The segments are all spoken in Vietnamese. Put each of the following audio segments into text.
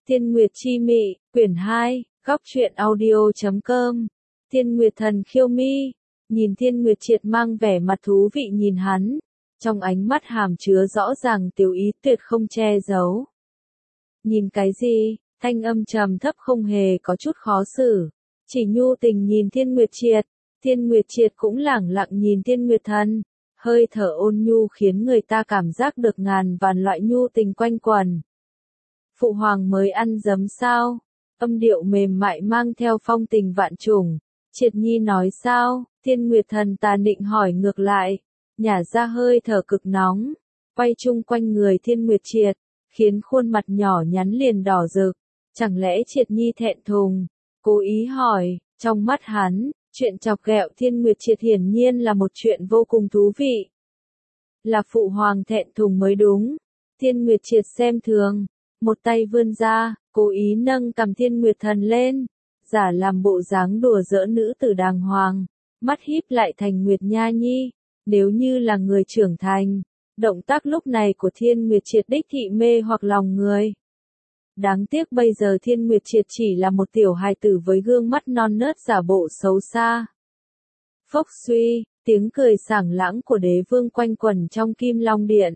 Thiên Nguyệt Chi Mị, quyển 2, góc truyện audio.com. Thiên Nguyệt Thần khiêu mi, nhìn Thiên Nguyệt Triệt mang vẻ mặt thú vị nhìn hắn, trong ánh mắt hàm chứa rõ ràng tiểu ý tuyệt không che giấu. Nhìn cái gì? Thanh âm trầm thấp không hề có chút khó xử, chỉ nhu tình nhìn Thiên Nguyệt Triệt. Thiên Nguyệt Triệt cũng lẳng lặng nhìn Thiên Nguyệt Thần, hơi thở ôn nhu khiến người ta cảm giác được ngàn vạn loại nhu tình quanh quẩn. Phụ hoàng mới ăn giấm sao? Âm điệu mềm mại mang theo phong tình vạn trùng. Triệt Nhi nói sao? Thiên Nguyệt Thần tà nịnh hỏi ngược lại, nhả ra hơi thở cực nóng, quay chung quanh người Thiên Nguyệt Triệt, khiến khuôn mặt nhỏ nhắn liền đỏ rực. Chẳng lẽ Triệt Nhi thẹn thùng? Cố ý hỏi, trong mắt hắn, chuyện chọc ghẹo Thiên Nguyệt Triệt hiển nhiên là một chuyện vô cùng thú vị. Là phụ hoàng thẹn thùng mới đúng. Thiên Nguyệt Triệt xem thường, một tay vươn ra, cố ý nâng cằm Thiên Nguyệt Thần lên, giả làm bộ dáng đùa giỡn nữ tử đàng hoàng, mắt híp lại thành Nguyệt Nha Nhi. Nếu như là người trưởng thành, động tác lúc này của Thiên Nguyệt Triệt đích thị mê hoặc lòng người. Đáng tiếc bây giờ Thiên Nguyệt Triệt chỉ là một tiểu hài tử với gương mắt non nớt giả bộ xấu xa. Phốc suy, tiếng cười sảng lãng của đế vương quanh quẩn trong Kim Long Điện.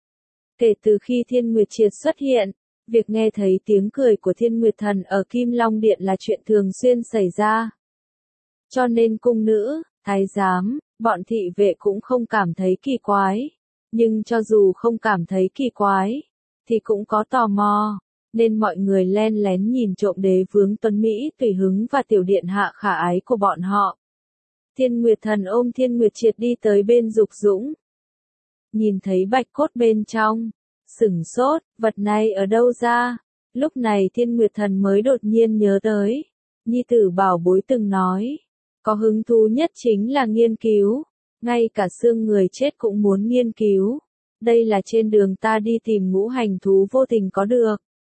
Kể từ khi Thiên Nguyệt Triệt xuất hiện, việc nghe thấy tiếng cười của Thiên Nguyệt Thần ở Kim Long Điện là chuyện thường xuyên xảy ra. Cho nên cung nữ, thái giám, bọn thị vệ cũng không cảm thấy kỳ quái. Nhưng cho dù không cảm thấy kỳ quái, thì cũng có tò mò, nên mọi người len lén nhìn trộm đế vương tuấn Mỹ tùy hứng và tiểu điện hạ khả ái của bọn họ. Thiên Nguyệt Thần ôm Thiên Nguyệt Triệt đi tới bên Dục Dũng. Nhìn thấy bạch cốt bên trong, sửng sốt, vật này ở đâu ra? Lúc này Thiên Nguyệt Thần mới đột nhiên nhớ tới, nhi tử bảo bối từng nói, có hứng thú nhất chính là nghiên cứu, ngay cả xương người chết cũng muốn nghiên cứu. Đây là trên đường ta đi tìm ngũ hành thú vô tình có được.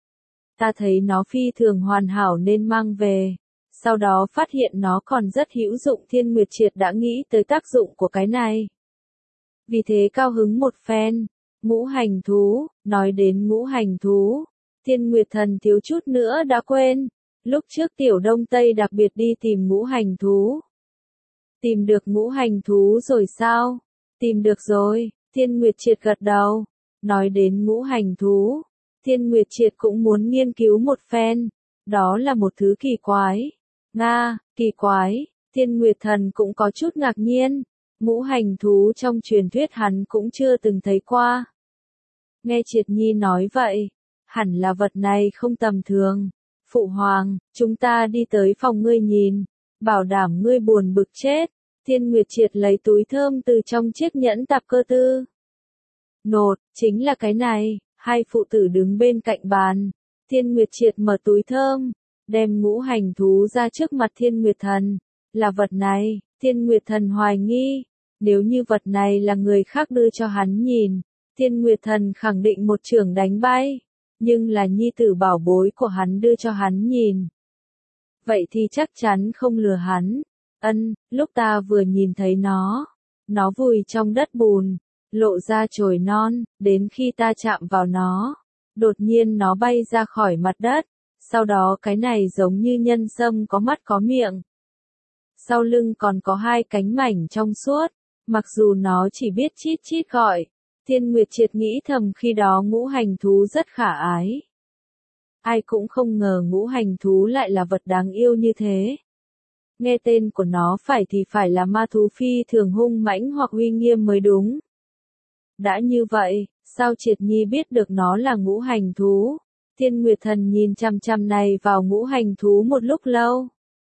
Ta thấy nó phi thường hoàn hảo nên mang về, sau đó phát hiện nó còn rất hữu dụng. Thiên Nguyệt Triệt đã nghĩ tới tác dụng của cái này, vì thế cao hứng một phen. Ngũ hành thú, nói đến ngũ hành thú, Thiên Nguyệt Thần thiếu chút nữa đã quên, lúc trước Tiểu Đông Tây đặc biệt đi tìm ngũ hành thú. Tìm được ngũ hành thú rồi sao? Tìm được rồi, Thiên Nguyệt Triệt gật đầu. Nói đến ngũ hành thú, Thiên Nguyệt Triệt cũng muốn nghiên cứu một phen, đó là một thứ kỳ quái. Nga, kỳ quái, Thiên Nguyệt Thần cũng có chút ngạc nhiên, ngũ hành thú trong truyền thuyết hắn cũng chưa từng thấy qua. Nghe Triệt Nhi nói vậy, hẳn là vật này không tầm thường. Phụ hoàng, chúng ta đi tới phòng ngươi nhìn, bảo đảm ngươi buồn bực chết. Thiên Nguyệt Triệt lấy túi thơm từ trong chiếc nhẫn tạp cơ tư. Nột, chính là cái này. Hai phụ tử đứng bên cạnh bàn. Thiên Nguyệt Triệt mở túi thơm, đem ngũ hành thú ra trước mặt Thiên Nguyệt Thần. Là vật này. Thiên Nguyệt Thần hoài nghi, nếu như vật này là người khác đưa cho hắn nhìn, Thiên Nguyệt Thần khẳng định một chưởng đánh bay. Nhưng là nhi tử bảo bối của hắn đưa cho hắn nhìn, vậy thì chắc chắn không lừa hắn. Lúc ta vừa nhìn thấy nó vùi trong đất bùn, lộ ra chồi non, đến khi ta chạm vào nó, đột nhiên nó bay ra khỏi mặt đất, sau đó cái này giống như nhân sâm có mắt có miệng. Sau lưng còn có hai cánh mảnh trong suốt, mặc dù nó chỉ biết chít chít gọi. Thiên Nguyệt Triệt nghĩ thầm khi đó ngũ hành thú rất khả ái. Ai cũng không ngờ ngũ hành thú lại là vật đáng yêu như thế. Nghe tên của nó thì phải là ma thú phi thường hung mãnh hoặc uy nghiêm mới đúng. Đã như vậy, sao Triệt Nhi biết được nó là ngũ hành thú? Thiên Nguyệt Thần nhìn chằm chằm này vào ngũ hành thú một lúc lâu.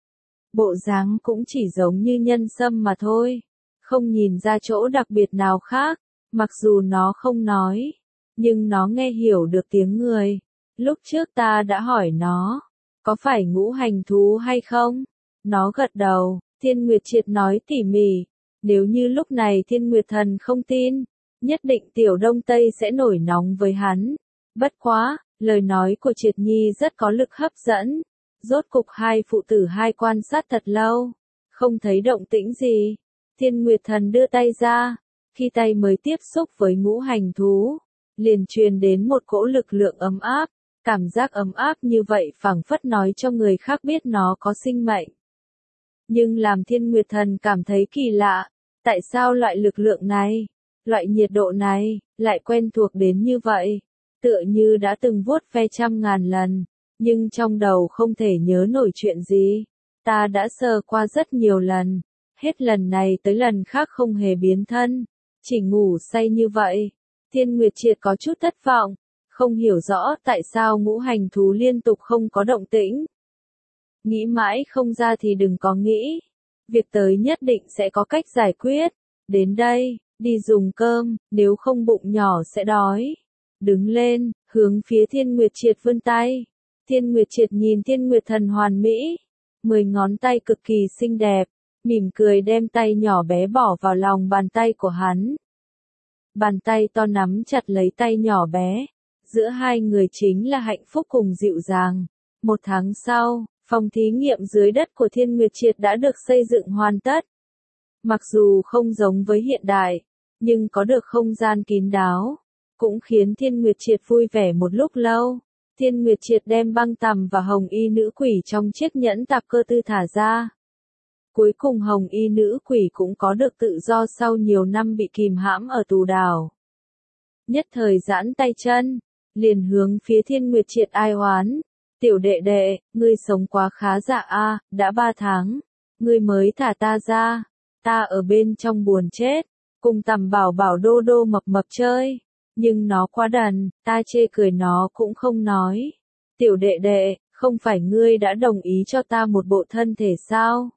Bộ dáng cũng chỉ giống như nhân sâm mà thôi, không nhìn ra chỗ đặc biệt nào khác. Mặc dù nó không nói, nhưng nó nghe hiểu được tiếng người. Lúc trước ta đã hỏi nó, có phải ngũ hành thú hay không? Nó gật đầu. Thiên Nguyệt Triệt nói tỉ mỉ. Nếu như lúc này Thiên Nguyệt Thần không tin, nhất định Tiểu Đông Tây sẽ nổi nóng với hắn. Bất quá, lời nói của Triệt Nhi rất có lực hấp dẫn. Rốt cục hai phụ tử hai quan sát thật lâu, không thấy động tĩnh gì. Thiên Nguyệt Thần đưa tay ra. Khi tay mới tiếp xúc với ngũ hành thú, liền truyền đến một cỗ lực lượng ấm áp, Cảm giác ấm áp như vậy phảng phất nói cho người khác biết nó có sinh mệnh. Nhưng làm Thiên Nguyệt Thần cảm thấy kỳ lạ, tại sao loại lực lượng này, loại nhiệt độ này, lại quen thuộc đến như vậy, tựa như đã từng vuốt ve trăm ngàn lần, nhưng trong đầu không thể nhớ nổi chuyện gì. Ta đã sờ qua rất nhiều lần, hết lần này tới lần khác không hề biến thân, chỉ ngủ say như vậy. Thiên Nguyệt Triệt có chút thất vọng, không hiểu rõ tại sao ngũ hành thú liên tục không có động tĩnh. Nghĩ mãi không ra thì đừng có nghĩ, việc tới nhất định sẽ có cách giải quyết. Đến đây, đi dùng cơm, nếu không bụng nhỏ sẽ đói. Đứng lên, hướng phía Thiên Nguyệt Triệt vươn tay. Thiên Nguyệt Triệt nhìn Thiên Nguyệt Thần hoàn mỹ, 10 ngón tay cực kỳ xinh đẹp, mỉm cười đem tay nhỏ bé bỏ vào lòng bàn tay của hắn. Bàn tay to nắm chặt lấy tay nhỏ bé, giữa hai người chính là hạnh phúc cùng dịu dàng. 1 tháng sau, phòng thí nghiệm dưới đất của Thiên Nguyệt Triệt đã được xây dựng hoàn tất. Mặc dù không giống với hiện đại, nhưng có được không gian kín đáo, cũng khiến Thiên Nguyệt Triệt vui vẻ một lúc lâu. Thiên Nguyệt Triệt đem băng tằm và hồng y nữ quỷ trong chiếc nhẫn tạp cơ tư thả ra. Cuối cùng hồng y nữ quỷ cũng có được tự do sau nhiều năm bị kìm hãm ở tù đảo. Nhất thời giãn tay chân, liền hướng phía Thiên Nguyệt Triệt ai oán. Tiểu đệ đệ, ngươi sống quá khá dạ a, đã 3 tháng, ngươi mới thả ta ra, ta ở bên trong buồn chết, cùng Tằm Bảo Bảo đô đô mập mập chơi, nhưng nó quá đần, ta chê cười nó cũng không nói. Tiểu đệ đệ, không phải ngươi đã đồng ý cho ta một bộ thân thể sao?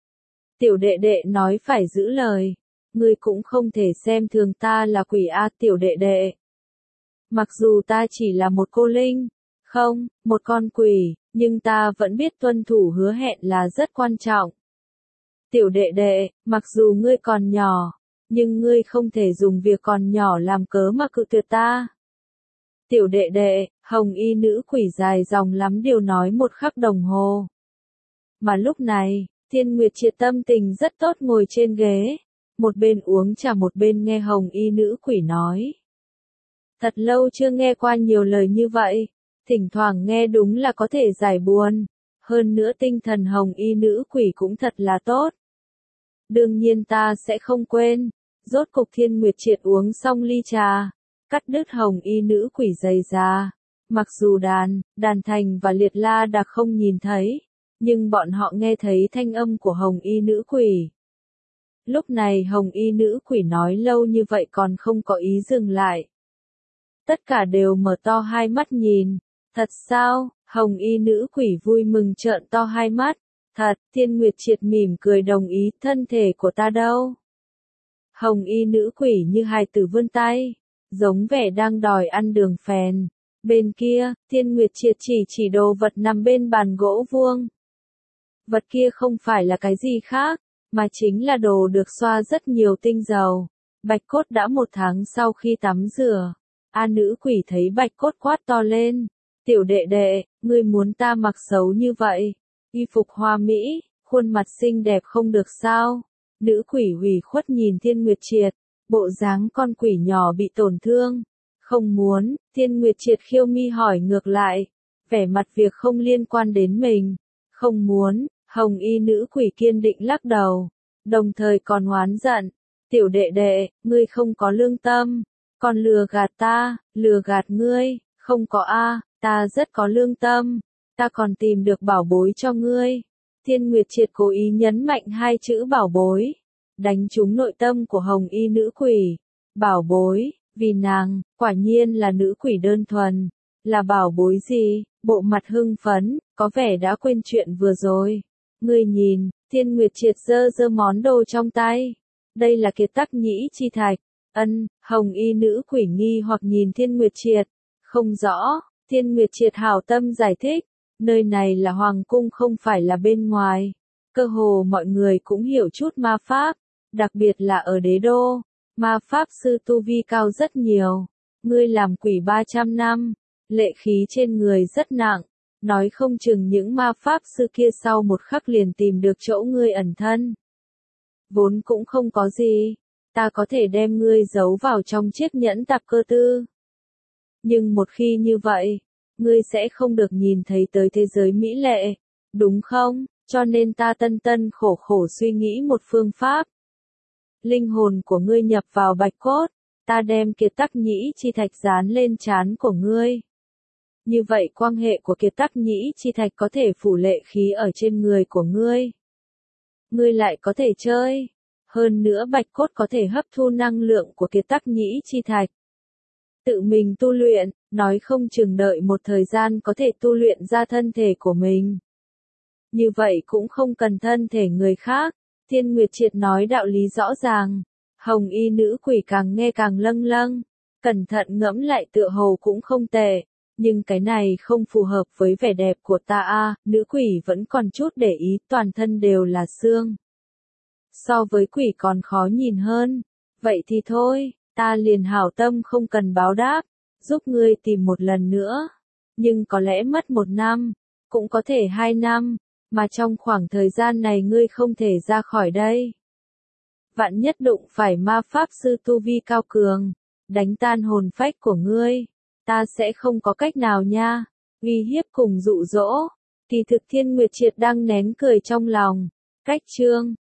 Tiểu đệ đệ nói phải giữ lời, ngươi cũng không thể xem thường ta là quỷ a tiểu đệ đệ. Mặc dù ta chỉ là một cô linh, không, một con quỷ, nhưng ta vẫn biết tuân thủ hứa hẹn là rất quan trọng. Tiểu đệ đệ, mặc dù ngươi còn nhỏ, nhưng ngươi không thể dùng việc còn nhỏ làm cớ mà cự tuyệt ta. Tiểu đệ đệ, hồng y nữ quỷ dài dòng lắm điều nói 1 khắc đồng hồ. Mà lúc này, Thiên Nguyệt Triệt tâm tình rất tốt ngồi trên ghế, một bên uống trà một bên nghe hồng y nữ quỷ nói. Thật lâu chưa nghe qua nhiều lời như vậy, thỉnh thoảng nghe đúng là có thể giải buồn, hơn nữa tinh thần hồng y nữ quỷ cũng thật là tốt. Đương nhiên ta sẽ không quên. Rốt cục Thiên Nguyệt Triệt uống xong ly trà, cắt đứt hồng y nữ quỷ dày ra. Mặc dù Đàn Thành và Liệt La Đạc không nhìn thấy, nhưng bọn họ nghe thấy thanh âm của hồng y nữ quỷ. Lúc này hồng y nữ quỷ nói lâu như vậy còn không có ý dừng lại. Tất cả đều mở to hai mắt nhìn. Thật sao? Hồng y nữ quỷ vui mừng trợn to hai mắt. Thật, Thiên Nguyệt Triệt mỉm cười đồng ý, thân thể của ta đâu? Hồng y nữ quỷ như hài tử vươn tay, giống vẻ đang đòi ăn đường phèn. Bên kia, Thiên Nguyệt Triệt chỉ đồ vật nằm bên bàn gỗ vuông. Vật kia không phải là cái gì khác, mà chính là đồ được xoa rất nhiều tinh dầu. Bạch Cốt đã 1 tháng sau khi tắm rửa. Nữ quỷ thấy Bạch Cốt quát to lên. Tiểu đệ đệ, ngươi muốn ta mặc xấu như vậy? Y phục hoa mỹ, khuôn mặt xinh đẹp không được sao? Nữ quỷ ủy khuất nhìn Thiên Nguyệt Triệt, bộ dáng con quỷ nhỏ bị tổn thương. Không muốn, Thiên Nguyệt Triệt khiêu mi hỏi ngược lại, vẻ mặt việc không liên quan đến mình. Không muốn, hồng y nữ quỷ kiên định lắc đầu, đồng thời còn oán giận. Tiểu đệ đệ, ngươi không có lương tâm, còn lừa gạt ta, lừa gạt ngươi, không có a, ta rất có lương tâm, ta còn tìm được bảo bối cho ngươi. Thiên Nguyệt Triệt cố ý nhấn mạnh 2 chữ bảo bối, đánh trúng nội tâm của hồng y nữ quỷ. Bảo bối, vì nàng, quả nhiên là nữ quỷ đơn thuần. Là bảo bối gì? Bộ mặt hưng phấn, có vẻ đã quên chuyện vừa rồi. Ngươi nhìn, Thiên Nguyệt Triệt giơ món đồ trong tay. Đây là kiệt tác nhĩ chi thạch. Hồng y nữ quỷ nghi hoặc nhìn Thiên Nguyệt Triệt. Không rõ, Thiên Nguyệt Triệt hảo tâm giải thích. Nơi này là hoàng cung không phải là bên ngoài. Cơ hồ mọi người cũng hiểu chút ma pháp. Đặc biệt là ở đế đô. Ma pháp sư tu vi cao rất nhiều. Ngươi làm quỷ 300 năm. Lệ khí trên người rất nặng. Nói không chừng những ma pháp sư kia sau 1 khắc liền tìm được chỗ ngươi ẩn thân. Vốn cũng không có gì. Ta có thể đem ngươi giấu vào trong chiếc nhẫn tạp cơ tư. Nhưng một khi như vậy, ngươi sẽ không được nhìn thấy tới thế giới mỹ lệ, đúng không? Cho nên ta tân tân khổ khổ suy nghĩ một phương pháp. Linh hồn của ngươi nhập vào bạch cốt, ta đem kiệt tắc nhĩ chi thạch dán lên trán của ngươi. Như vậy quan hệ của kiệt tắc nhĩ chi thạch có thể phủ lệ khí ở trên người của ngươi. Ngươi lại có thể chơi. Hơn nữa bạch cốt có thể hấp thu năng lượng của kiệt tắc nhĩ chi thạch. Tự mình tu luyện, nói không chừng đợi một thời gian có thể tu luyện ra thân thể của mình. Như vậy cũng không cần thân thể người khác. Thiên Nguyệt Triệt nói đạo lý rõ ràng. Hồng y nữ quỷ càng nghe càng lâng lâng. Cẩn thận ngẫm lại tựa hồ cũng không tệ. Nhưng cái này không phù hợp với vẻ đẹp của ta a. Nữ quỷ vẫn còn chút để ý, toàn thân đều là xương. So với quỷ còn khó nhìn hơn. Vậy thì thôi, ta liền hảo tâm không cần báo đáp, giúp ngươi tìm một lần nữa. Nhưng có lẽ mất 1 năm, cũng có thể 2 năm, mà trong khoảng thời gian này ngươi không thể ra khỏi đây. Vạn nhất đụng phải ma pháp sư tu vi cao cường, đánh tan hồn phách của ngươi, ta sẽ không có cách nào nha. Uy hiếp cùng dụ dỗ, kỳ thực Thiên Nguyệt Triệt đang nén cười trong lòng. Cách chương